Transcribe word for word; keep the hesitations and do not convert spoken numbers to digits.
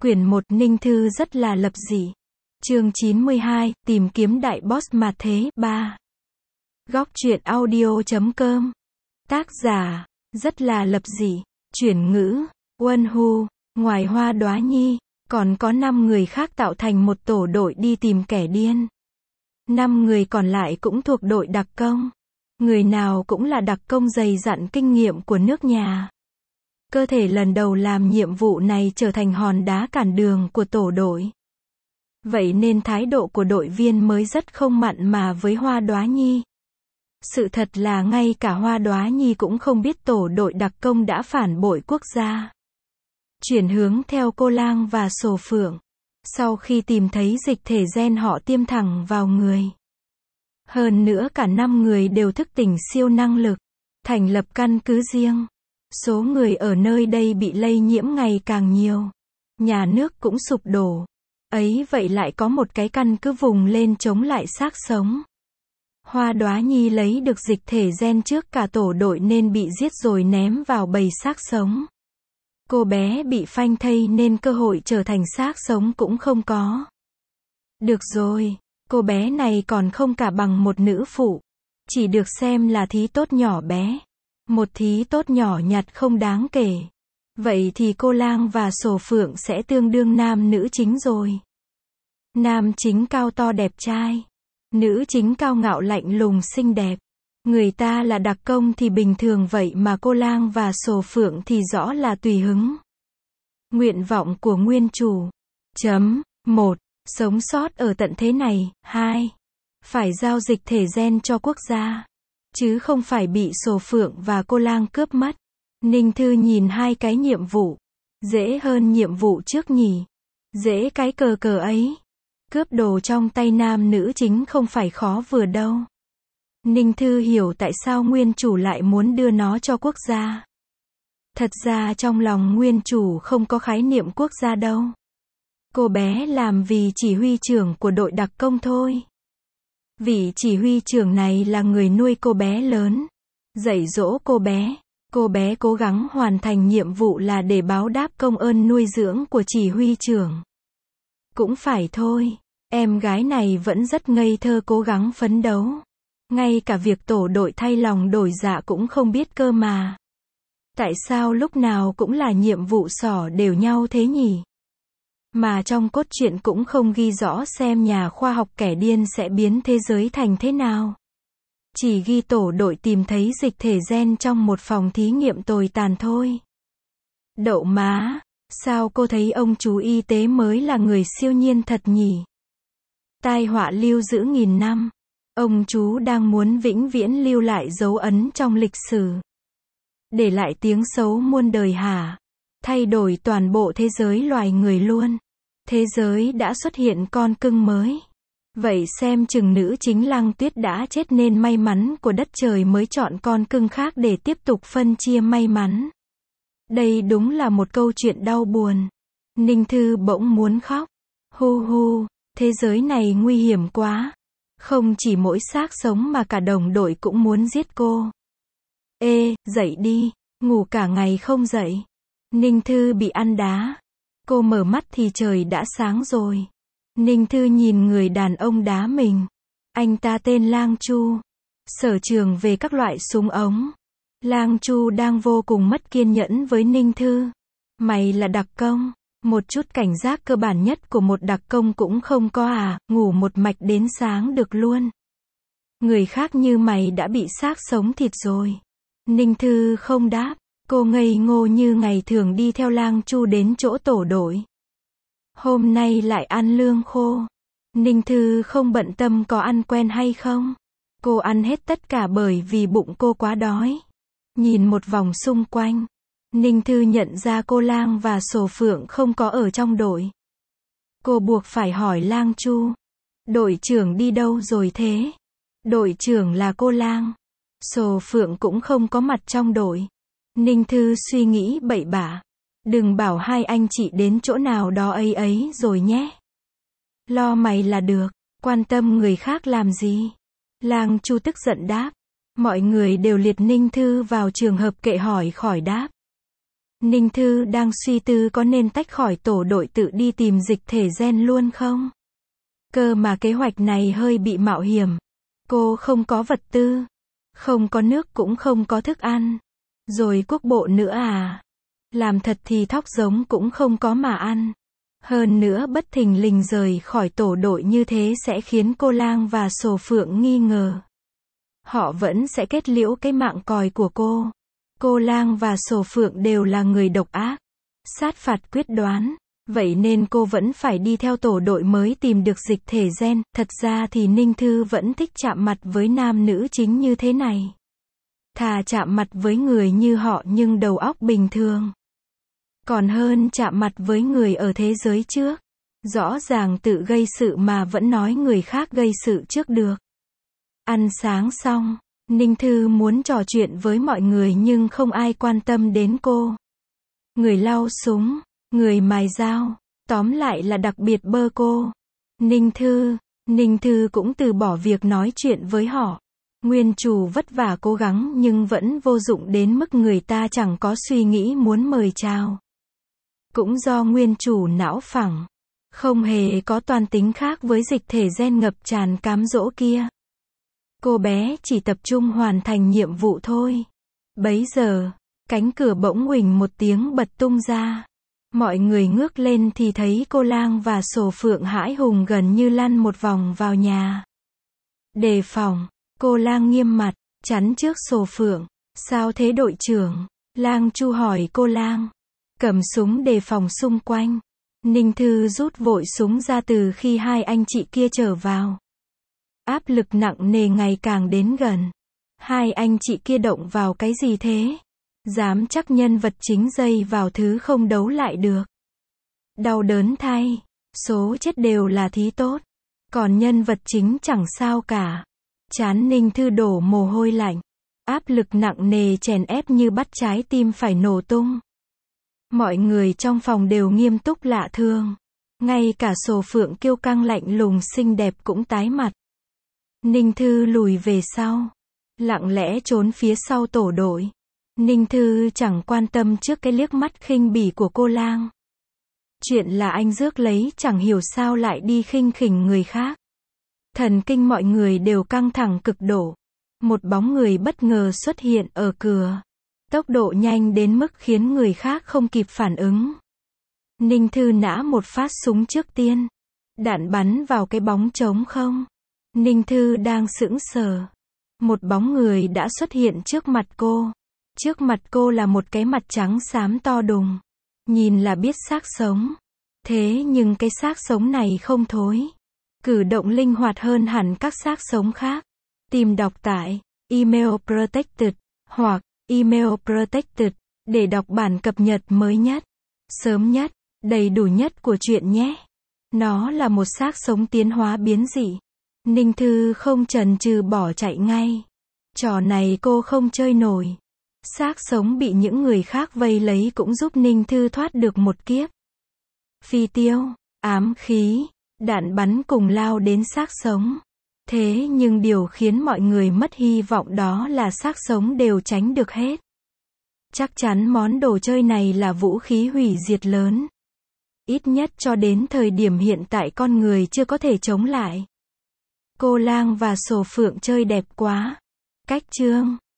Quyển một Ninh Thư rất là lập dị. Chương chín mươi hai, tìm kiếm đại boss mà thế, ba. Góc truyện audio chấm com. Tác giả, rất là lập dị. Chuyển ngữ, Won Hu. Ngoài Hoa Đóa Nhi, còn có năm người khác tạo thành một tổ đội đi tìm kẻ điên. Năm người còn lại cũng thuộc đội đặc công. Người nào cũng là đặc công dày dặn kinh nghiệm của nước nhà. Cơ thể lần đầu làm nhiệm vụ này trở thành hòn đá cản đường của tổ đội. Vậy nên thái độ của đội viên mới rất không mặn mà với Hoa Đóa Nhi. Sự thật là ngay cả Hoa Đóa Nhi cũng không biết tổ đội đặc công đã phản bội quốc gia. Chuyển hướng theo Cô Lang và Sổ Phượng. Sau khi tìm thấy dịch thể gen họ tiêm thẳng vào người. Hơn nữa cả năm người đều thức tỉnh siêu năng lực, thành lập căn cứ riêng. Số người ở nơi đây bị lây nhiễm ngày càng nhiều. Nhà nước cũng sụp đổ. Ấy vậy lại có một cái căn cứ vùng lên chống lại xác sống. Hoa Đóa Nhi lấy được dịch thể gen trước cả tổ đội nên bị giết rồi ném vào bầy xác sống. Cô bé bị phanh thây nên cơ hội trở thành xác sống cũng không có. Được rồi, cô bé này còn không cả bằng một nữ phụ. Chỉ được xem là thí tốt nhỏ bé. Một thí tốt nhỏ nhặt không đáng kể. Vậy thì Cô Lang và Sổ Phượng sẽ tương đương nam nữ chính rồi. Nam chính cao to đẹp trai. Nữ chính cao ngạo lạnh lùng xinh đẹp. Người ta là đặc công thì bình thường vậy mà Cô Lang và Sổ Phượng thì rõ là tùy hứng. Nguyện vọng của nguyên chủ. Chấm. một. Sống sót ở tận thế này. hai. Phải giao dịch thể gen cho quốc gia. Chứ không phải bị Sổ Phượng và Cô Lang cướp mất. Ninh Thư nhìn hai cái nhiệm vụ. Dễ hơn nhiệm vụ trước nhỉ. Dễ cái cờ cờ ấy. Cướp đồ trong tay nam nữ chính không phải khó vừa đâu. Ninh Thư hiểu tại sao nguyên chủ lại muốn đưa nó cho quốc gia. Thật ra trong lòng nguyên chủ không có khái niệm quốc gia đâu. Cô bé làm vì chỉ huy trưởng của đội đặc công thôi. Vị chỉ huy trưởng này là người nuôi cô bé lớn. Dạy dỗ cô bé. Cô bé cố gắng hoàn thành nhiệm vụ là để báo đáp công ơn nuôi dưỡng của chỉ huy trưởng. Cũng phải thôi. Em gái này vẫn rất ngây thơ cố gắng phấn đấu. Ngay cả việc tổ đội thay lòng đổi dạ cũng không biết cơ mà. Tại sao lúc nào cũng là nhiệm vụ xỏ đều nhau thế nhỉ? Mà trong cốt truyện cũng không ghi rõ xem nhà khoa học kẻ điên sẽ biến thế giới thành thế nào. Chỉ ghi tổ đội tìm thấy dịch thể gen trong một phòng thí nghiệm tồi tàn thôi. Đậu má, sao cô thấy ông chú y tế mới là người siêu nhiên thật nhỉ? Tai họa lưu giữ nghìn năm. Ông chú đang muốn vĩnh viễn lưu lại dấu ấn trong lịch sử. Để lại tiếng xấu muôn đời hả? Thay đổi toàn bộ thế giới loài người luôn. Thế giới đã xuất hiện con cưng mới. Vậy xem chừng nữ chính Lăng Tuyết đã chết nên may mắn của đất trời mới chọn con cưng khác để tiếp tục phân chia may mắn. Đây đúng là một câu chuyện đau buồn. Ninh Thư bỗng muốn khóc. Hu hu, thế giới này nguy hiểm quá. Không chỉ mỗi xác sống mà cả đồng đội cũng muốn giết cô. Ê, dậy đi, ngủ cả ngày không dậy. Ninh Thư bị ăn đá. Cô mở mắt thì trời đã sáng rồi. Ninh Thư nhìn người đàn ông đá mình. Anh ta tên Lang Chu. Sở trường về các loại súng ống. Lang Chu đang vô cùng mất kiên nhẫn với Ninh Thư. Mày là đặc công. Một chút cảnh giác cơ bản nhất của một đặc công cũng không có à, ngủ một mạch đến sáng được luôn. Người khác như mày đã bị xác sống thịt rồi. Ninh Thư không đáp. Cô ngây ngô như ngày thường đi theo Lang Chu đến chỗ tổ đội. Hôm nay lại ăn lương khô. Ninh Thư không bận tâm có ăn quen hay không. Cô ăn hết tất cả bởi vì bụng cô quá đói. Nhìn một vòng xung quanh. Ninh Thư nhận ra Cô Lang và Sổ Phượng không có ở trong đội. Cô buộc phải hỏi Lang Chu. Đội trưởng đi đâu rồi thế? Đội trưởng là Cô Lang. Sổ Phượng cũng không có mặt trong đội. Ninh Thư suy nghĩ bậy bạ. Đừng bảo hai anh chị đến chỗ nào đó ấy ấy rồi nhé. Lo mày là được, quan tâm người khác làm gì? Lang Chu tức giận đáp. Mọi người đều liệt Ninh Thư vào trường hợp kệ hỏi khỏi đáp. Ninh Thư đang suy tư có nên tách khỏi tổ đội tự đi tìm dịch thể gen luôn không? Cơ mà kế hoạch này hơi bị mạo hiểm. Cô không có vật tư, không có nước cũng không có thức ăn. Rồi quốc bộ nữa à? Làm thật thì thóc giống cũng không có mà ăn. Hơn nữa bất thình lình rời khỏi tổ đội như thế sẽ khiến cô Lang và Sổ Phượng nghi ngờ. Họ vẫn sẽ kết liễu cái mạng còi của cô. Cô Lang và Sổ Phượng đều là người độc ác, sát phạt quyết đoán. Vậy nên cô vẫn phải đi theo tổ đội mới tìm được dịch thể gen. Thật ra thì Ninh Thư vẫn thích chạm mặt với nam nữ chính như thế này. Thà chạm mặt với người như họ nhưng đầu óc bình thường. Còn hơn chạm mặt với người ở thế giới trước. Rõ ràng tự gây sự mà vẫn nói người khác gây sự trước được. Ăn sáng xong, Ninh Thư muốn trò chuyện với mọi người nhưng không ai quan tâm đến cô. Người lau súng, người mài dao, tóm lại là đặc biệt bơ cô. Ninh Thư, Ninh Thư cũng từ bỏ việc nói chuyện với họ. Nguyên chủ vất vả cố gắng nhưng vẫn vô dụng đến mức người ta chẳng có suy nghĩ muốn mời chào. Cũng do nguyên chủ não phẳng, không hề có toan tính khác với dịch thể gen ngập tràn cám dỗ kia. Cô bé chỉ tập trung hoàn thành nhiệm vụ thôi. Bấy giờ, cánh cửa bỗng huỳnh một tiếng bật tung ra. Mọi người ngước lên thì thấy cô Lang và Sổ Phượng hãi hùng gần như lăn một vòng vào nhà. Đề phòng, cô Lang nghiêm mặt, chắn trước Sổ Phượng. Sao thế đội trưởng? Lang Chu hỏi cô Lang. Cầm súng đề phòng xung quanh. Ninh Thư rút vội súng ra từ khi hai anh chị kia trở vào. Áp lực nặng nề ngày càng đến gần. Hai anh chị kia động vào cái gì thế? Dám chắc nhân vật chính dây vào thứ không đấu lại được. Đau đớn thay. Số chết đều là thí tốt. Còn nhân vật chính chẳng sao cả. Trán Ninh Thư đổ mồ hôi lạnh. Áp lực nặng nề chèn ép như bắt trái tim phải nổ tung. Mọi người trong phòng đều nghiêm túc lạ thường. Ngay cả Sổ Phượng kiêu căng lạnh lùng xinh đẹp cũng tái mặt. Ninh Thư lùi về sau. Lặng lẽ trốn phía sau tổ đội. Ninh Thư chẳng quan tâm trước cái liếc mắt khinh bỉ của cô Lang. Chuyện là anh rước lấy chẳng hiểu sao lại đi khinh khỉnh người khác. Thần kinh mọi người đều căng thẳng cực độ. Một bóng người bất ngờ xuất hiện ở cửa. Tốc độ nhanh đến mức khiến người khác không kịp phản ứng. Ninh Thư nã một phát súng trước tiên. Đạn bắn vào cái bóng trống không. Ninh Thư đang sững sờ. Một bóng người đã xuất hiện trước mặt cô. Trước mặt cô là một cái mặt trắng xám to đùng. Nhìn là biết xác sống. Thế nhưng cái xác sống này không thối. Cử động linh hoạt hơn hẳn các xác sống khác. Tìm đọc tại Email Protected hoặc Email Protected để đọc bản cập nhật mới nhất, sớm nhất, đầy đủ nhất của truyện nhé. Nó là một xác sống tiến hóa biến dị. Ninh Thư không chần chừ bỏ chạy ngay. Trò này cô không chơi nổi. Xác sống bị những người khác vây lấy cũng giúp Ninh Thư thoát được một kiếp. Phi tiêu, ám khí, đạn bắn cùng lao đến xác sống. Thế nhưng điều khiến mọi người mất hy vọng đó là xác sống đều tránh được hết. Chắc chắn món đồ chơi này là vũ khí hủy diệt lớn. Ít nhất cho đến thời điểm hiện tại con người chưa có thể chống lại. Cô Lang và Sổ Phượng chơi đẹp quá. Cách chương